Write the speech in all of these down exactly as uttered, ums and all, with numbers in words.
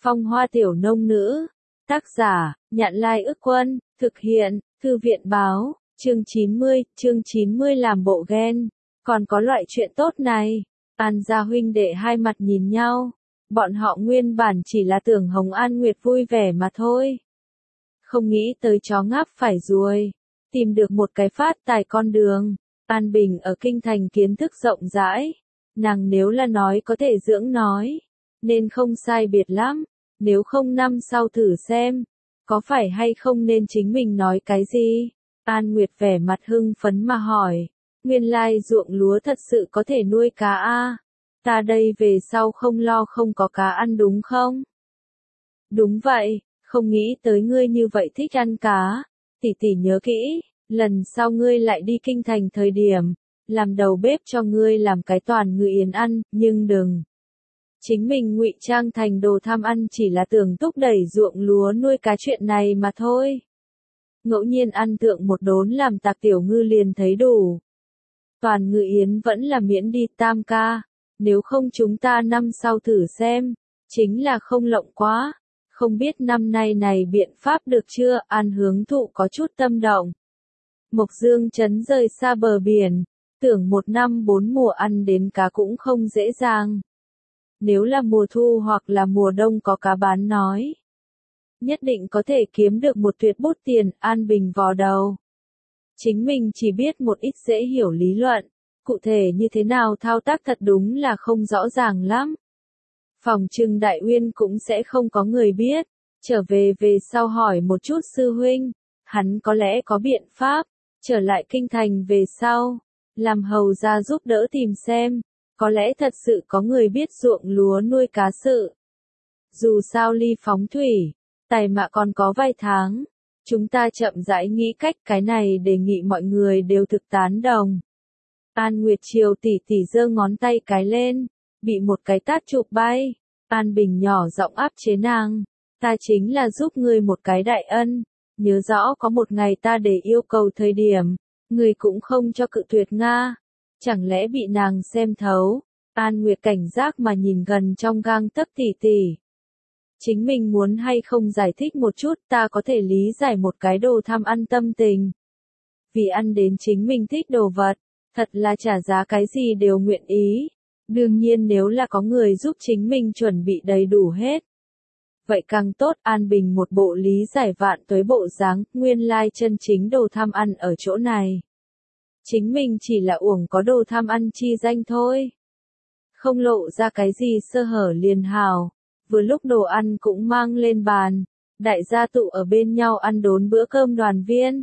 Phong hoa tiểu nông nữ. Tác giả, Nhạn Lai Ức Quân, thực hiện, Thư viện báo, chương chín mươi, chương chín mươi làm bộ ghen. Còn có loại chuyện tốt này. An gia huynh đệ hai mặt nhìn nhau. Bọn họ nguyên bản chỉ là tưởng Hồng An Nguyệt vui vẻ mà thôi. Không nghĩ tới chó ngáp phải ruồi. Tìm được một cái phát tài con đường. An Bình ở kinh thành kiến thức rộng rãi. Nàng nếu là nói có thể dưỡng nói. Nên không sai biệt lắm. Nếu không năm sau thử xem. Có phải hay không nên chính mình nói cái gì? An Nguyệt vẻ mặt hưng phấn mà hỏi. Nguyên lai ruộng lúa thật sự có thể nuôi cá a à? Ta đây về sau không lo không có cá ăn đúng không? Đúng vậy, không nghĩ tới ngươi như vậy thích ăn cá. Tỷ tỷ nhớ kỹ, lần sau ngươi lại đi kinh thành thời điểm, làm đầu bếp cho ngươi làm cái toàn ngự yến ăn, nhưng đừng. Chính mình ngụy trang thành đồ tham ăn chỉ là tưởng thúc đẩy ruộng lúa nuôi cá chuyện này mà thôi. Ngẫu nhiên ăn thượng một đốn làm tạc tiểu ngư liền thấy đủ. Toàn ngự yến vẫn là miễn đi tam ca, nếu không chúng ta năm sau thử xem, chính là không lộng quá. Không biết năm nay này biện pháp được chưa? An Hướng Thụ có chút tâm động. Mộc Dương trấn rời xa bờ biển, tưởng một năm bốn mùa ăn đến cá cũng không dễ dàng. Nếu là mùa thu hoặc là mùa đông có cá bán nói, nhất định có thể kiếm được một tuyệt bút tiền. An Bình vò đầu. Chính mình chỉ biết một ít dễ hiểu lý luận, cụ thể như thế nào thao tác thật đúng là không rõ ràng lắm. Phòng trừng Đại Uyên cũng sẽ không có người biết, trở về về sau hỏi một chút sư huynh, hắn có lẽ có biện pháp, trở lại kinh thành về sau, làm hầu ra giúp đỡ tìm xem, có lẽ thật sự có người biết ruộng lúa nuôi cá sự. Dù sao ly phóng thủy, tài mạ còn có vài tháng, chúng ta chậm rãi nghĩ cách, cái này đề nghị mọi người đều thực tán đồng. An Nguyệt Triều tỉ tỉ giơ ngón tay cái lên, bị một cái tát chụp bay. An Bình nhỏ giọng áp chế nàng, ta chính là giúp ngươi một cái đại ân, nhớ rõ có một ngày ta để yêu cầu thời điểm, ngươi cũng không cho cự tuyệt Nga, chẳng lẽ bị nàng xem thấu. An Nguyệt cảnh giác mà nhìn gần trong gang tấc tỉ tỉ. Chính mình muốn hay không giải thích một chút, ta có thể lý giải một cái đồ tham ăn tâm tình. Vì ăn đến chính mình thích đồ vật, thật là trả giá cái gì đều nguyện ý. Đương nhiên nếu là có người giúp chính mình chuẩn bị đầy đủ hết. Vậy càng tốt. An Bình một bộ lý giải vạn tuế bộ dáng, nguyên lai chân chính đồ tham ăn ở chỗ này. Chính mình chỉ là uổng có đồ tham ăn chi danh thôi. Không lộ ra cái gì sơ hở liền hào. Vừa lúc đồ ăn cũng mang lên bàn, đại gia tụ ở bên nhau ăn đốn bữa cơm đoàn viên.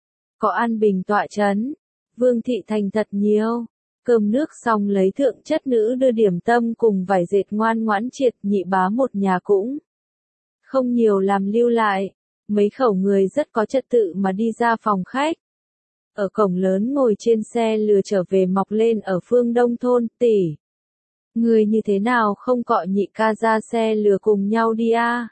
Có An Bình tọa chấn, Vương thị thành thật nhiều. Cơm nước xong lấy thượng chất nữ đưa điểm tâm cùng vải dệt ngoan ngoãn triệt. Nhị bá một nhà cũng không nhiều làm lưu lại, mấy khẩu người rất có trật tự mà đi ra phòng khách. Ở cổng lớn ngồi trên xe lừa trở về mọc lên ở phương Đông thôn. Tỷ, người như thế nào không cọ nhị ca ra xe lừa cùng nhau đi a? À?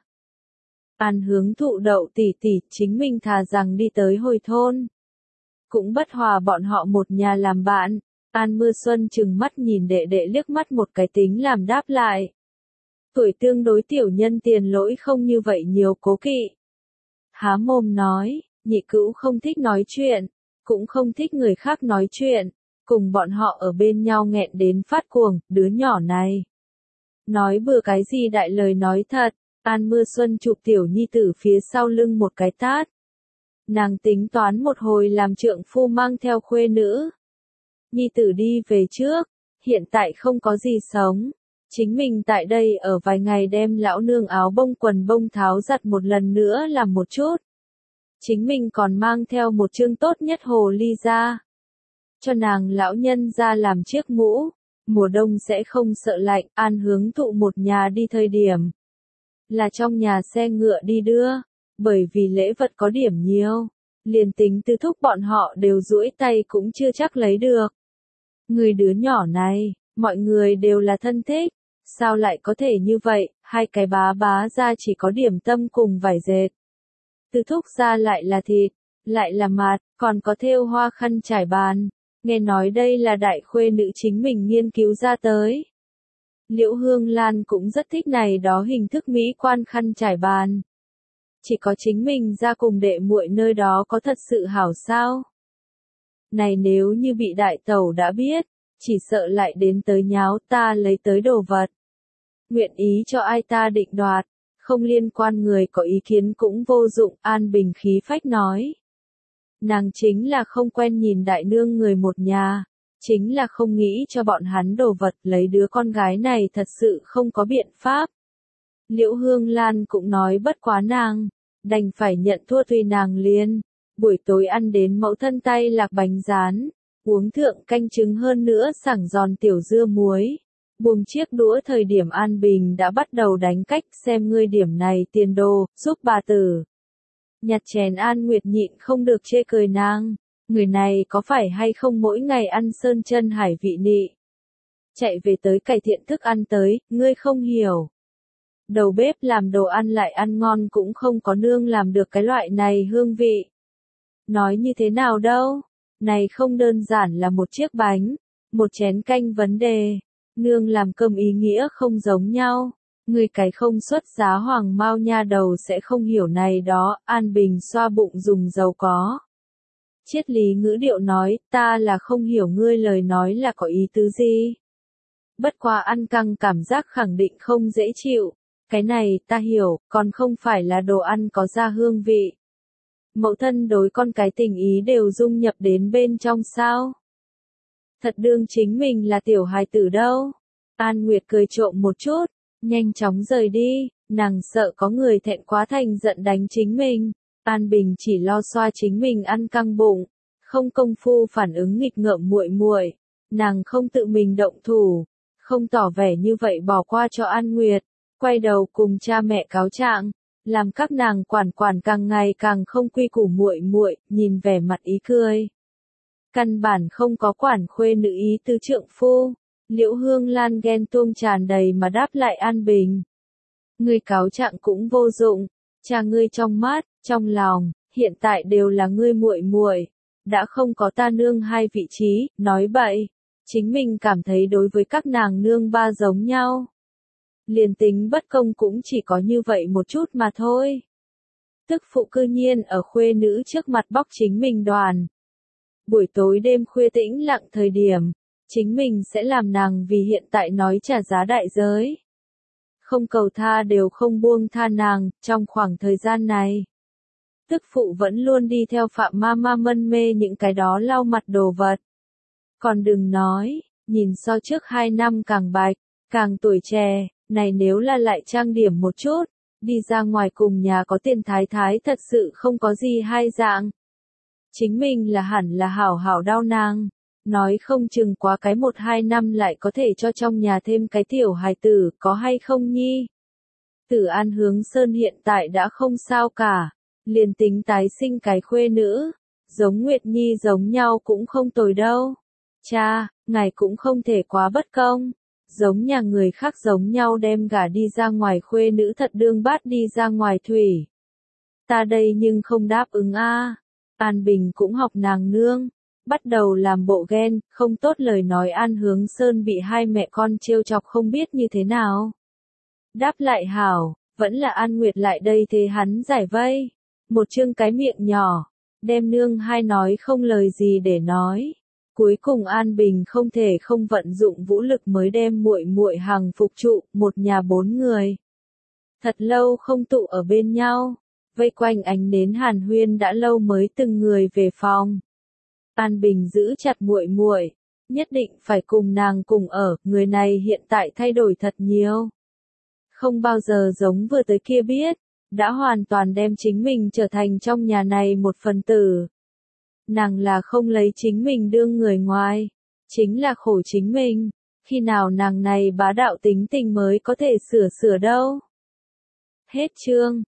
An Hướng Thụ đậu tỷ tỷ, chính mình thà rằng đi tới hồi thôn, cũng bất hòa bọn họ một nhà làm bạn. An Mưa Xuân chừng mắt nhìn đệ đệ liếc mắt một cái tính làm đáp lại. Tuổi tương đối tiểu nhân tiền lỗi không như vậy nhiều cố kỵ. Há mồm nói, nhị cữu không thích nói chuyện, cũng không thích người khác nói chuyện, cùng bọn họ ở bên nhau nghẹn đến phát cuồng, đứa nhỏ này. Nói bừa cái gì đại lời nói thật. An Mưa Xuân chụp tiểu nhi tử phía sau lưng một cái tát. Nàng tính toán một hồi làm trượng phu mang theo khuê nữ. Nhi tử đi về trước, hiện tại không có gì sống. Chính mình tại đây ở vài ngày đem lão nương áo bông quần bông tháo giặt một lần nữa làm một chút. Chính mình còn mang theo một chương tốt nhất hồ ly ra. Cho nàng lão nhân ra làm chiếc mũ, mùa đông sẽ không sợ lạnh. An Hướng Thụ một nhà đi thời điểm, là trong nhà xe ngựa đi đưa, bởi vì lễ vật có điểm nhiều, liền tính tư thúc bọn họ đều duỗi tay cũng chưa chắc lấy được. Người đứa nhỏ này, mọi người đều là thân thích, sao lại có thể như vậy? Hai cái bá bá ra chỉ có điểm tâm cùng vải dệt. Tư thúc ra lại là thịt, lại là mạt, còn có thêu hoa khăn trải bàn. Nghe nói đây là đại khuê nữ chính mình nghiên cứu ra tới. Liễu Hương Lan cũng rất thích này đó hình thức mỹ quan khăn trải bàn. Chỉ có chính mình ra cùng đệ muội nơi đó có thật sự hảo sao? Này nếu như bị đại tẩu đã biết, chỉ sợ lại đến tới nháo ta lấy tới đồ vật. Nguyện ý cho ai ta định đoạt, không liên quan người có ý kiến cũng vô dụng, An Bình khí phách nói. Nàng chính là không quen nhìn đại nương người một nhà, chính là không nghĩ cho bọn hắn đồ vật, lấy đứa con gái này thật sự không có biện pháp. Liễu Hương Lan cũng nói bất quá nàng, đành phải nhận thua tùy nàng liền. Buổi tối ăn đến mẫu thân tay lạc bánh rán, uống thượng canh trứng hơn nữa sảng giòn tiểu dưa muối. Buông chiếc đũa thời điểm An Bình đã bắt đầu đánh cách, xem ngươi điểm này tiền đồ, giúp bà tử. Nhặt chén An Nguyệt nhịn không được chê cười nàng, người này có phải hay không mỗi ngày ăn sơn chân hải vị nị. Chạy về tới cải thiện thức ăn tới, ngươi không hiểu. Đầu bếp làm đồ ăn lại ăn ngon cũng không có nương làm được cái loại này hương vị. Nói như thế nào đâu, này không đơn giản là một chiếc bánh, một chén canh vấn đề. Nương làm cơm ý nghĩa không giống nhau, người cái không xuất giá hoàng mao nha đầu sẽ không hiểu này đó. An Bình xoa bụng dùng dầu có. Triết lý ngữ điệu nói, ta là không hiểu ngươi lời nói là có ý tứ gì. Bất quá ăn căng cảm giác khẳng định không dễ chịu, cái này ta hiểu, còn không phải là đồ ăn có ra hương vị. Mẫu thân đối con cái tình ý đều dung nhập đến bên trong sao? Thật đương chính mình là tiểu hài tử đâu. An Nguyệt cười trộm một chút, nhanh chóng rời đi, nàng sợ có người thẹn quá thành giận đánh chính mình. An Bình chỉ lo xoa chính mình ăn căng bụng, không công phu phản ứng nghịch ngợm muội muội, nàng không tự mình động thủ, không tỏ vẻ như vậy bỏ qua cho An Nguyệt, quay đầu cùng cha mẹ cáo trạng, làm các nàng quản quản càng ngày càng không quy củ muội muội, nhìn vẻ mặt ý cười. Căn bản không có quản khuê nữ ý tứ trượng phu. Liễu Hương Lan ghen tuông tràn đầy mà đáp lại An Bình. Ngươi cáo trạng cũng vô dụng, cha ngươi trong mắt, trong lòng, hiện tại đều là ngươi muội muội, đã không có ta nương hai vị trí, nói bậy, chính mình cảm thấy đối với các nàng nương ba giống nhau. Liền tính bất công cũng chỉ có như vậy một chút mà thôi. Tức phụ cư nhiên ở khuê nữ trước mặt bóc chính mình đoàn. Buổi tối đêm khuya tĩnh lặng thời điểm, chính mình sẽ làm nàng vì hiện tại nói trả giá đại giới. Không cầu tha đều không buông tha nàng, trong khoảng thời gian này. Tức phụ vẫn luôn đi theo Phạm Mama mân mê những cái đó lau mặt đồ vật. Còn đừng nói, nhìn so trước hai năm càng bạch, càng tuổi trẻ, này nếu là lại trang điểm một chút, đi ra ngoài cùng nhà có tiền thái thái thật sự không có gì hai dạng. Chính mình là hẳn là hảo hảo đau nàng, nói không chừng quá cái một hai năm lại có thể cho trong nhà thêm cái tiểu hài tử, có hay không nhi? Tử An Hướng Sơn hiện tại đã không sao cả, liền tính tái sinh cái khuê nữ, giống Nguyệt Nhi giống nhau cũng không tồi đâu. Cha, ngài cũng không thể quá bất công, giống nhà người khác giống nhau đem gả đi ra ngoài khuê nữ thật đương bát đi ra ngoài thủy. Ta đây nhưng không đáp ứng a. An Bình cũng học nàng nương, bắt đầu làm bộ ghen, không tốt lời nói An Hướng Sơn bị hai mẹ con trêu chọc không biết như thế nào. Đáp lại hảo, vẫn là An Nguyệt lại đây thế hắn giải vây, một chương cái miệng nhỏ, đem nương hai nói không lời gì để nói. Cuối cùng An Bình không thể không vận dụng vũ lực mới đem muội muội hằng phục trụ, một nhà bốn người. Thật lâu không tụ ở bên nhau, vây quanh ánh nến hàn huyên đã lâu mới từng người về phòng. An Bình giữ chặt muội muội, nhất định phải cùng nàng cùng ở, người này hiện tại thay đổi thật nhiều. Không bao giờ giống vừa tới kia biết, đã hoàn toàn đem chính mình trở thành trong nhà này một phần tử. Nàng là không lấy chính mình đương người ngoài, chính là khổ chính mình, khi nào nàng này bá đạo tính tình mới có thể sửa sửa đâu. Hết chương.